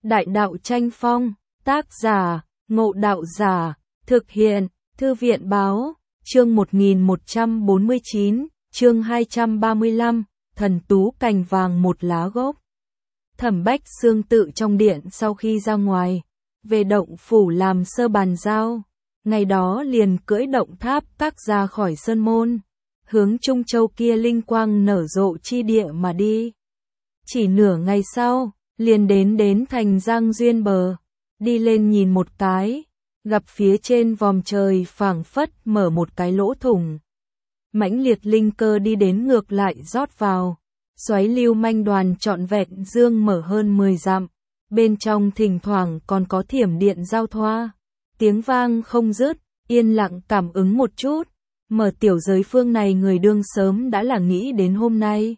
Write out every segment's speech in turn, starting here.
Đại đạo tranh phong, tác giả, Ngộ Đạo Giả, thực hiện, Thư viện báo, chương 1149, chương 235, thần tú cành vàng một lá gốc. Thẩm Bách Xương tự trong điện sau khi ra ngoài, về động phủ làm sơ bàn giao, ngày đó liền cưỡi động tháp các ra khỏi sơn môn, hướng Trung Châu kia linh quang nở rộ chi địa mà đi. Chỉ nửa ngày sau, liền đến thành Giang Duyên bờ, đi lên nhìn một cái, gặp phía trên vòm trời phảng phất mở một cái lỗ thủng. Mãnh liệt linh cơ đi đến ngược lại rót vào, xoáy lưu manh đoàn trọn vẹn dương mở hơn 10 dặm, bên trong thỉnh thoảng còn có thiểm điện giao thoa, tiếng vang không dứt, yên lặng cảm ứng một chút, mở tiểu giới phương này người đương sớm đã là nghĩ đến hôm nay.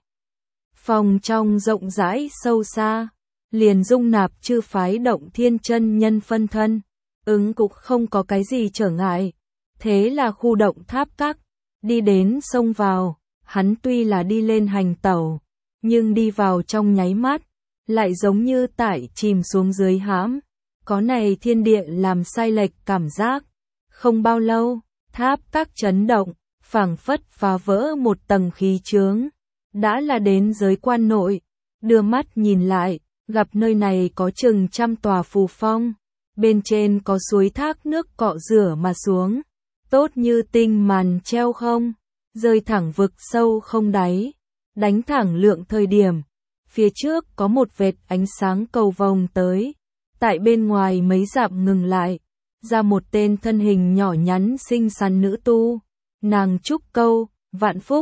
Phòng trong rộng rãi sâu xa, liền dung nạp chư phái Động Thiên chân nhân phân thân, ứng cũng không có cái gì trở ngại. Thế là khu động tháp các, đi đến sông vào, hắn tuy là đi lên hành tẩu, nhưng đi vào trong nháy mắt, lại giống như tải chìm xuống dưới hãm, có này thiên địa làm sai lệch cảm giác. Không bao lâu, tháp các chấn động, phảng phất phá vỡ một tầng khí chướng, đã là đến giới quan nội, đưa mắt nhìn lại, gặp nơi này có chừng 100 tòa phù phong, bên trên có suối thác nước cọ rửa mà xuống, tốt như tinh màn treo không, rơi thẳng vực sâu không đáy, đánh thẳng lượng thời điểm, phía trước có một vệt ánh sáng cầu vồng tới, tại bên ngoài mấy dặm ngừng lại, ra một tên thân hình nhỏ nhắn xinh xắn nữ tu, nàng chúc câu, vạn phúc,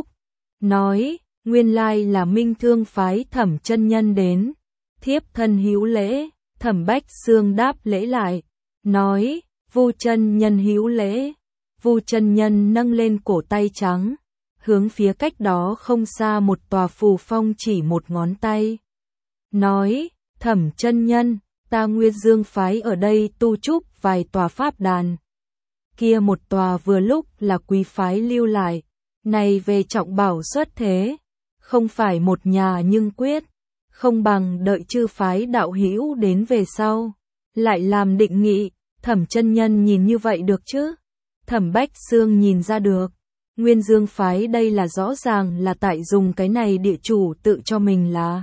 nói, nguyên lai là Minh Thương phái Thẩm chân nhân đến, thiếp thân hữu lễ. Thẩm Bách Xương đáp lễ lại, nói, Vu chân nhân hữu lễ. Vu chân nhân nâng lên cổ tay trắng, hướng phía cách đó không xa một tòa phù phong chỉ một ngón tay, nói, Thẩm chân nhân, ta Nguyên Dương phái ở đây tu trúc vài tòa pháp đàn, kia một tòa vừa lúc là quý phái lưu lại, này về trọng bảo xuất thế, không phải một nhà nhưng quyết, không bằng đợi chư phái đạo hữu đến về sau, lại làm định nghị. Thẩm chân nhân nhìn như vậy được chứ? Thẩm Bách Xương nhìn ra được, Nguyên Dương phái đây là rõ ràng là tại dùng cái này địa chủ tự cho mình là.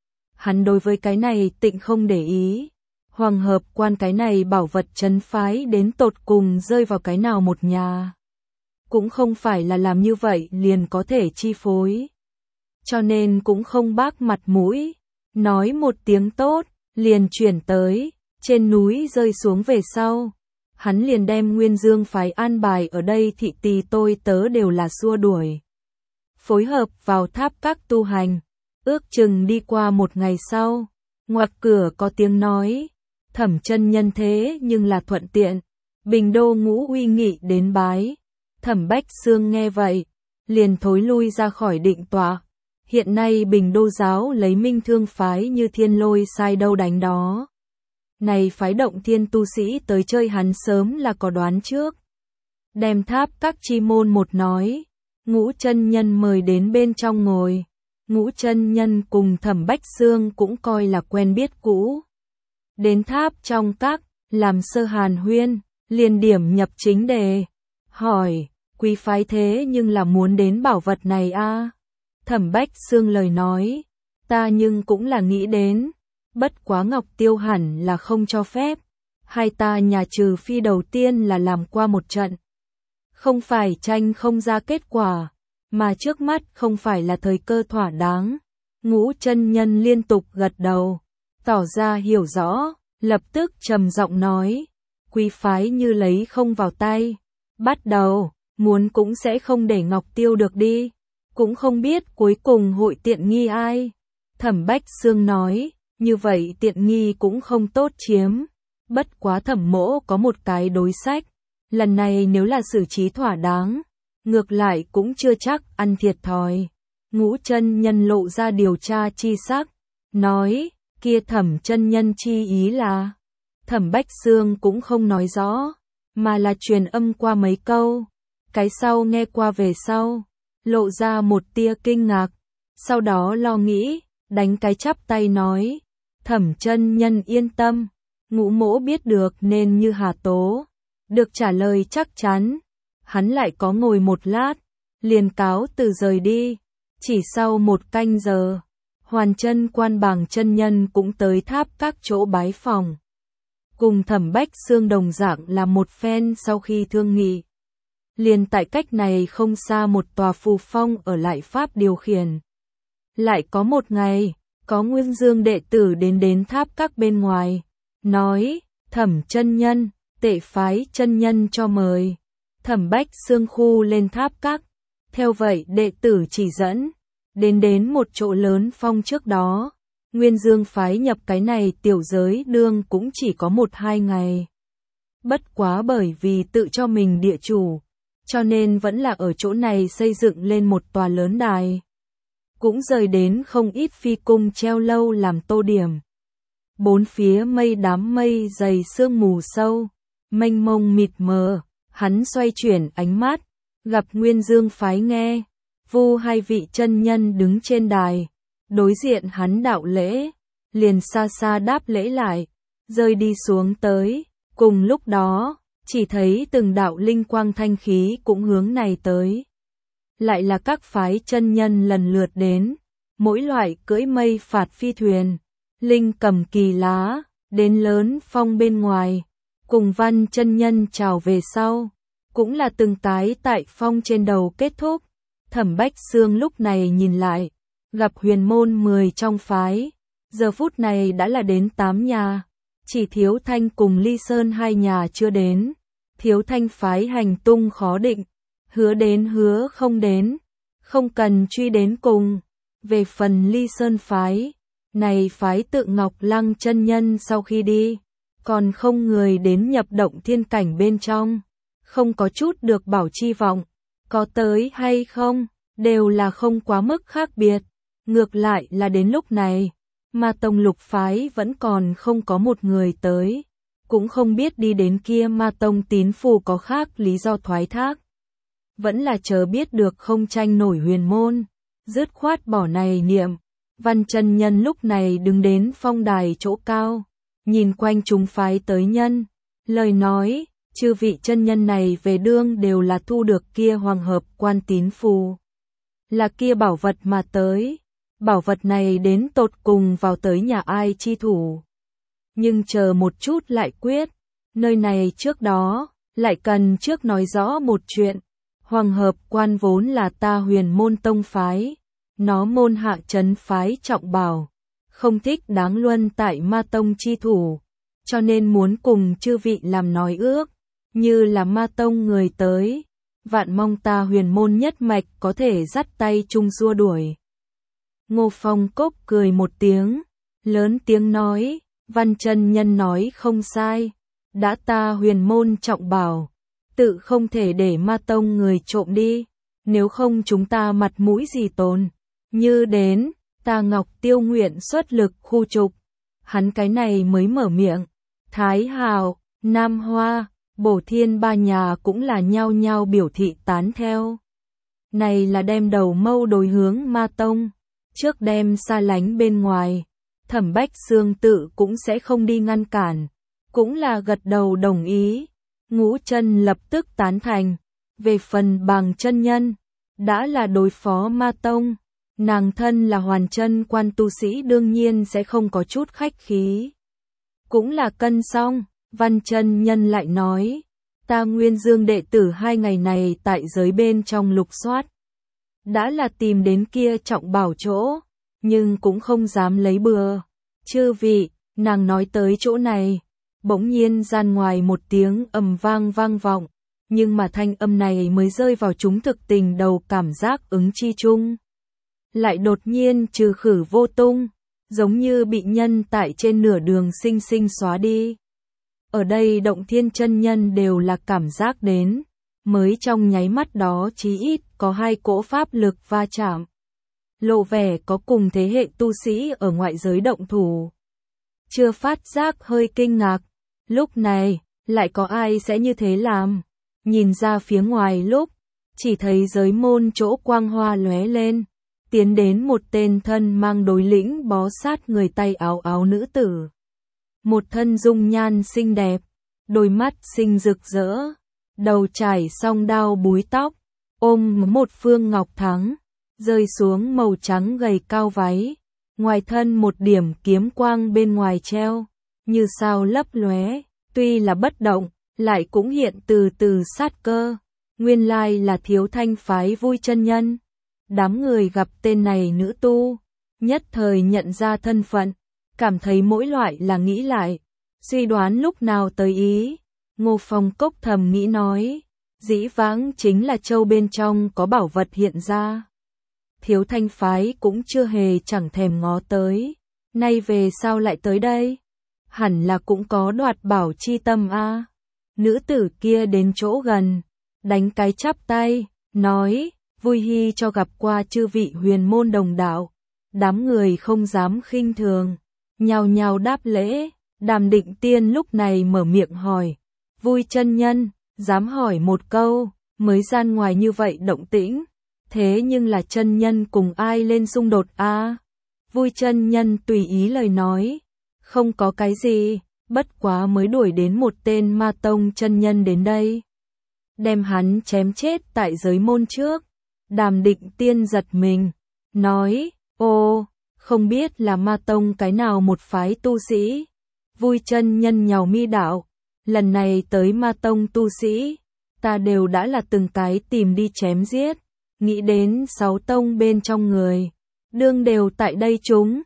Hắn đối với cái này tịnh không để ý, Hoàng Hợp Quan cái này bảo vật trấn phái đến tột cùng rơi vào cái nào một nhà. Cũng không phải là làm như vậy liền có thể chi phối. Cho nên cũng không bác mặt mũi, nói một tiếng tốt, liền chuyển tới, trên núi rơi xuống về sau. Hắn liền đem Nguyên Dương phái an bài ở đây thị tỳ tôi tớ đều là xua đuổi. Phối hợp vào tháp các tu hành, ước chừng đi qua một ngày sau, ngoặt cửa có tiếng nói, Thẩm chân nhân thế nhưng là thuận tiện, Bình Đô Ngũ Uy Nghị đến bái. Thẩm Bách Xương nghe vậy, liền thối lui ra khỏi định tọa. Hiện nay Bình Đô giáo lấy Minh Thương phái như thiên lôi sai đâu đánh đó. Này phái Động Thiên tu sĩ tới chơi hắn sớm là có đoán trước. Đem tháp các chi môn một nói, Ngũ chân nhân mời đến bên trong ngồi. Ngũ chân nhân cùng Thẩm Bách Xương cũng coi là quen biết cũ. Đến tháp trong các, làm sơ hàn huyên, liền điểm nhập chính đề. Hỏi, quý phái thế nhưng là muốn đến bảo vật này a? Thẩm Bách Xương lời nói, ta nhưng cũng là nghĩ đến, bất quá Ngọc Tiêu hẳn là không cho phép, hai ta nhà trừ phi đầu tiên là làm qua một trận. Không phải tranh không ra kết quả, mà trước mắt không phải là thời cơ thỏa đáng. Ngũ chân nhân liên tục gật đầu, tỏ ra hiểu rõ, lập tức trầm giọng nói, quý phái như lấy không vào tay, bắt đầu, muốn cũng sẽ không để Ngọc Tiêu được đi. Cũng không biết cuối cùng hội tiện nghi ai. Thẩm Bách Xương nói, như vậy tiện nghi cũng không tốt chiếm. Bất quá Thẩm mỗ có một cái đối sách. Lần này nếu là xử trí thỏa đáng, ngược lại cũng chưa chắc ăn thiệt thòi. Ngũ chân nhân lộ ra điều tra chi sắc, nói, kia Thẩm chân nhân chi ý là. Thẩm Bách Xương cũng không nói rõ, mà là truyền âm qua mấy câu. Cái sau nghe qua về sau, lộ ra một tia kinh ngạc, sau đó lo nghĩ, đánh cái chắp tay nói, Thẩm chân nhân yên tâm, Ngũ Mỗ biết được nên như hà tố. Được trả lời chắc chắn, hắn lại có ngồi một lát, liền cáo từ rời đi. Chỉ sau 1 canh giờ, Hoàn Chân Quan Bàng chân nhân cũng tới Tháp Các chỗ bái phòng. Cùng Thẩm Bách Xương đồng dạng là một phen sau khi thương nghị. Liền tại cách này không xa một tòa phù phong ở lại pháp điều khiển. Lại có một ngày, có Nguyên Dương đệ tử đến Tháp Các bên ngoài, nói, Thẩm chân nhân, Tệ phái chân nhân cho mời. Thẩm Bách Xương khu lên Tháp Các. Theo vậy đệ tử chỉ dẫn, đến một chỗ lớn phong trước đó. Nguyên Dương phái nhập cái này tiểu giới đương cũng chỉ có 1-2 ngày. Bất quá bởi vì tự cho mình địa chủ, cho nên vẫn là ở chỗ này xây dựng lên một tòa lớn đài. Cũng rời đến không ít phi cung treo lâu làm tô điểm. Bốn phía đám mây dày sương mù sâu, mênh mông mịt mờ, hắn xoay chuyển ánh mắt, gặp Nguyên Dương phái nghe, Vu 2 vị chân nhân đứng trên đài, đối diện hắn đạo lễ, liền xa xa đáp lễ lại, rơi đi xuống tới, cùng lúc đó, chỉ thấy từng đạo linh quang thanh khí cũng hướng này tới. Lại là các phái chân nhân lần lượt đến, mỗi loại cưỡi mây phạt phi thuyền, linh cầm kỳ lá, đến lớn phong bên ngoài, cùng Văn chân nhân chào về sau, cũng là từng tái tại phong trên đầu kết thúc. Thẩm Bách Xương lúc này nhìn lại, gặp huyền môn 10 trong phái, giờ phút này đã là đến 8 nhà, chỉ Thiếu Thanh cùng Ly Sơn 2 nhà chưa đến. Thiếu Thanh phái hành tung khó định, hứa đến hứa không đến, không cần truy đến cùng. Về phần Ly Sơn phái, này phái tự Ngọc Lăng chân nhân sau khi đi, còn không người đến nhập động thiên cảnh bên trong, không có chút được bảo chi vọng, có tới hay không, đều là không quá mức khác biệt. Ngược lại là đến lúc này, mà Tông Lục phái vẫn còn không có một người tới, cũng không biết đi đến kia Ma Tông tín phù có khác lý do thoái thác. Vẫn là chờ biết được không tranh nổi huyền môn, dứt khoát bỏ này niệm. Văn chân nhân lúc này đứng đến phong đài chỗ cao, nhìn quanh chúng phái tới nhân, lời nói, chư vị chân nhân này về đương đều là thu được kia hoàng hợp quan tín phù. Là kia bảo vật mà tới, bảo vật này đến tột cùng vào tới nhà ai chi thủ. Nhưng chờ một chút lại quyết, nơi này trước đó, lại cần trước nói rõ một chuyện. Hoàng hợp quan vốn là ta huyền môn tông phái, nó môn hạ trấn phái trọng bảo, không thích đáng luân tại Ma Tông chi thủ, cho nên muốn cùng chư vị làm nói ước, như là Ma Tông người tới, vạn mong ta huyền môn nhất mạch có thể dắt tay chung xua đuổi. Ngô Phong Cốc cười một tiếng, lớn tiếng nói, Văn chân nhân nói không sai, đã ta huyền môn trọng bảo, tự không thể để Ma Tông người trộm đi, nếu không chúng ta mặt mũi gì tồn. Như đến, ta Ngọc Tiêu nguyện xuất lực khu trục. Hắn cái này mới mở miệng. Thái Hào, Nam Hoa, Bổ Thiên 3 nhà cũng là nhao nhao biểu thị tán theo. Này là đem đầu mâu đối hướng Ma Tông, trước đem xa lánh bên ngoài. Thẩm Bách Xương tự cũng sẽ không đi ngăn cản, cũng là gật đầu đồng ý. Ngũ Chân lập tức tán thành. Về phần Bàng chân nhân, đã là đối phó Ma Tông, nàng thân là Hoàn Chân quan tu sĩ đương nhiên sẽ không có chút khách khí. Cũng là cân xong, Văn chân nhân lại nói, ta Nguyên Dương đệ tử 2 ngày này tại giới bên trong lục soát, đã là tìm đến kia trọng bảo chỗ, nhưng cũng không dám lấy bừa. Chư vị, nàng nói tới chỗ này, bỗng nhiên gian ngoài một tiếng ầm vang vang vọng, nhưng mà thanh âm này mới rơi vào chúng thực tình đầu cảm giác ứng chi chung. Lại đột nhiên trừ khử vô tung, giống như bị nhân tại trên nửa đường sinh sinh xóa đi. Ở đây động thiên chân nhân đều là cảm giác đến, mới trong nháy mắt đó chí ít có 2 cỗ pháp lực va chạm. Lộ vẻ có cùng thế hệ tu sĩ ở ngoại giới động thủ. Chưa phát giác hơi kinh ngạc, lúc này, lại có ai sẽ như thế làm? Nhìn ra phía ngoài lúc, chỉ thấy giới môn chỗ quang hoa lóe lên, tiến đến một tên thân mang đối lĩnh bó sát người tay áo áo nữ tử. Một thân dung nhan xinh đẹp, đôi mắt xinh rực rỡ, đầu trải song đao búi tóc, ôm một phương ngọc thắng, rơi xuống màu trắng gầy cao váy, ngoài thân một điểm kiếm quang bên ngoài treo, như sao lấp lóe, tuy là bất động, lại cũng hiện từ từ sát cơ, nguyên lai là Thiếu Thanh phái Vui chân nhân. Đám người gặp tên này nữ tu, nhất thời nhận ra thân phận, cảm thấy mỗi loại là nghĩ lại, suy đoán lúc nào tới ý. Ngô Phong Cốc thầm nghĩ nói, dĩ vãng chính là châu bên trong có bảo vật hiện ra. Thiếu Thanh phái cũng chưa hề chẳng thèm ngó tới, nay về sao lại tới đây? Hẳn là cũng có đoạt bảo chi tâm a. Nữ tử kia đến chỗ gần, đánh cái chắp tay, nói, vui hi cho gặp qua chư vị huyền môn đồng đạo. Đám người không dám khinh thường, nhao nhao đáp lễ. Đàm Định Tiên lúc này mở miệng hỏi, Vui chân nhân, dám hỏi một câu, mới gian ngoài như vậy động tĩnh, thế nhưng là chân nhân cùng ai lên xung đột a? Vui chân nhân tùy ý lời nói, không có cái gì, bất quá mới đuổi đến một tên ma tông chân nhân đến đây, đem hắn chém chết tại giới môn trước. Đàm Định Tiên giật mình, nói, ô, không biết là ma tông cái nào một phái tu sĩ. Vui chân nhân nhàu mi đạo, lần này tới ma tông tu sĩ, ta đều đã là từng cái tìm đi chém giết, nghĩ đến 6 tông bên trong người, đương đều tại đây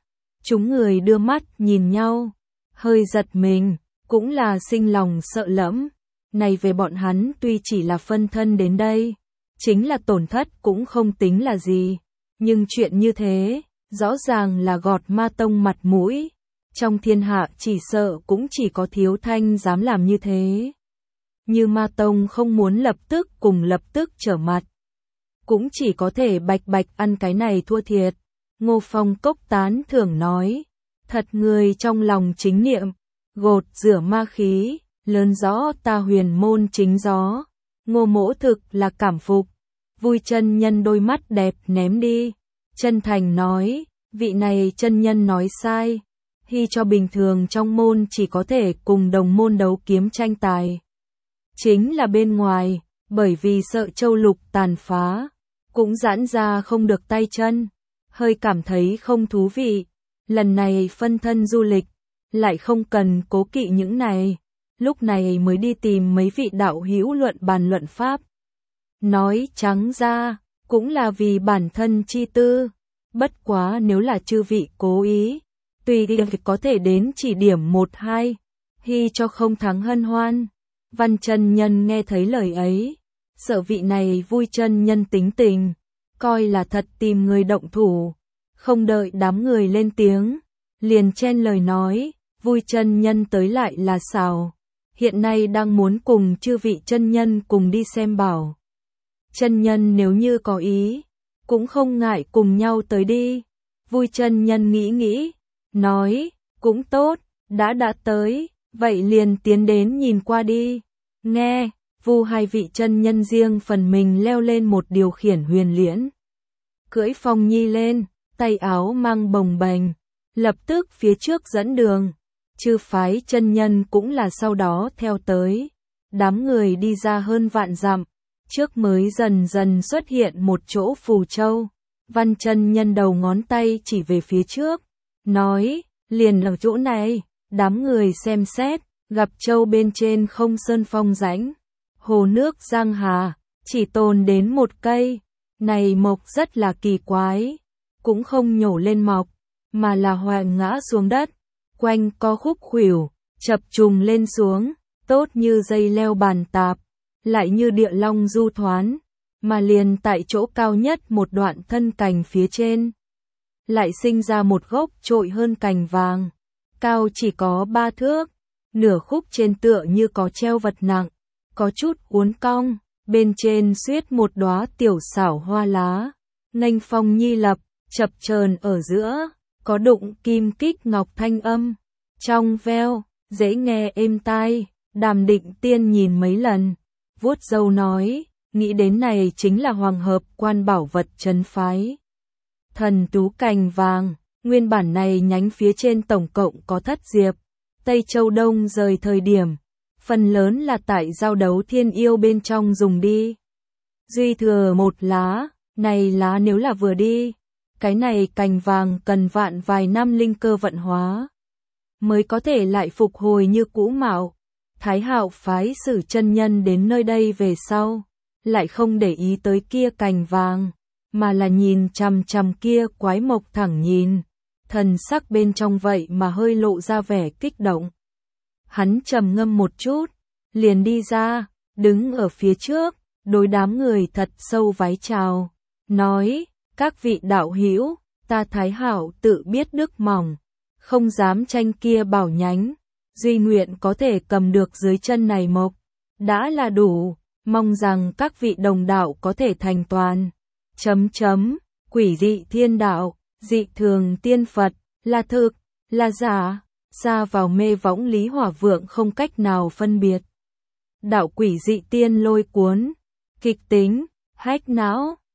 chúng người đưa mắt nhìn nhau, hơi giật mình, cũng là sinh lòng sợ lẫm. Này về bọn hắn tuy chỉ là phân thân đến đây, chính là tổn thất cũng không tính là gì, nhưng chuyện như thế, rõ ràng là gọt ma tông mặt mũi. Trong thiên hạ chỉ sợ cũng chỉ có Thiếu Thanh dám làm như thế. Như ma tông không muốn lập tức trở mặt, cũng chỉ có thể bạch bạch ăn cái này thua thiệt. Ngô Phong Cốc tán thưởng nói, thật người trong lòng chính niệm, gột rửa ma khí, lớn rõ ta huyền môn chính gió. Ngô mỗ thực là cảm phục. Vui chân nhân đôi mắt đẹp ném đi, chân thành nói, vị này chân nhân nói sai. Hy cho bình thường trong môn chỉ có thể cùng đồng môn đấu kiếm tranh tài. Chính là bên ngoài, bởi vì sợ châu lục tàn phá, cũng giãn ra không được tay chân, hơi cảm thấy không thú vị. Lần này phân thân du lịch, lại không cần cố kỵ những này, lúc này mới đi tìm mấy vị đạo hữu luận bàn luận pháp. Nói trắng ra, cũng là vì bản thân chi tư, bất quá nếu là chư vị cố ý, tùy đi có thể đến chỉ điểm 1-2, hy cho không thắng hân hoan. Văn chân nhân nghe thấy lời ấy, sợ vị này Vui chân nhân tính tình, coi là thật tìm người động thủ, không đợi đám người lên tiếng, liền chen lời nói, Vui chân nhân tới lại là xảo, hiện nay đang muốn cùng chư vị chân nhân cùng đi xem bảo. Chân nhân nếu như có ý, cũng không ngại cùng nhau tới đi. Vui chân nhân nghĩ, nói, cũng tốt, đã tới, vậy liền tiến đến nhìn qua đi. Nghe, Vu hai vị chân nhân riêng phần mình leo lên một điều khiển huyền liễn, cưỡi Phong Nhi lên, tay áo mang bồng bềnh, lập tức phía trước dẫn đường. Chư phái chân nhân cũng là sau đó theo tới. Đám người đi ra hơn vạn dặm, trước mới dần dần xuất hiện một chỗ phù châu. Văn chân nhân đầu ngón tay chỉ về phía trước, nói, liền ở chỗ này. Đám người xem xét, gặp châu bên trên không sơn phong rãnh, hồ nước giang hà, chỉ tồn đến một cây. Này mộc rất là kỳ quái, cũng không nhổ lên mọc, mà là hoành ngã xuống đất, quanh co khúc khuỷu, chập trùng lên xuống, tốt như dây leo bàn tạp, lại như địa long du thoán, mà liền tại chỗ cao nhất một đoạn thân cành phía trên, lại sinh ra một gốc trội hơn cành vàng, cao chỉ có 3 thước, nửa khúc trên tựa như có treo vật nặng, có chút uốn cong, bên trên xuyết một đóa tiểu xảo hoa lá, nghênh phong nhi lập, chập chờn ở giữa, có đụng kim kích ngọc thanh âm, trong veo, dễ nghe êm tai. Đàm Định Tiên nhìn mấy lần, vuốt râu nói, nghĩ đến này chính là hoàng hợp quan bảo vật trấn phái. Thần tú cành vàng, nguyên bản này nhánh phía trên tổng cộng có thất diệp. Tây Châu Đông rời thời điểm, phần lớn là tại giao đấu thiên yêu bên trong dùng đi. Duy thừa một lá, này lá nếu là vừa đi, cái này cành vàng cần vạn vài năm linh cơ vận hóa, mới có thể lại phục hồi như cũ mạo. Thái Hạo phái Sử chân nhân đến nơi đây về sau, lại không để ý tới kia cành vàng, mà là nhìn chằm chằm kia quái mộc thẳng nhìn, thần sắc bên trong vậy mà hơi lộ ra vẻ kích động. Hắn trầm ngâm một chút, liền đi ra, đứng ở phía trước, đối đám người thật sâu vái chào, nói: "Các vị đạo hữu, ta Thái Hạo tự biết đức mỏng, không dám tranh kia bảo nhánh, duy nguyện có thể cầm được dưới chân này mộc, đã là đủ, mong rằng các vị đồng đạo có thể thành toàn." Quỷ dị thiên đạo, dị thường tiên Phật, là thực, là giả, xa vào mê võng Lý Hỏa Vượng không cách nào phân biệt. Đạo quỷ dị tiên lôi cuốn, kịch tính, hách não,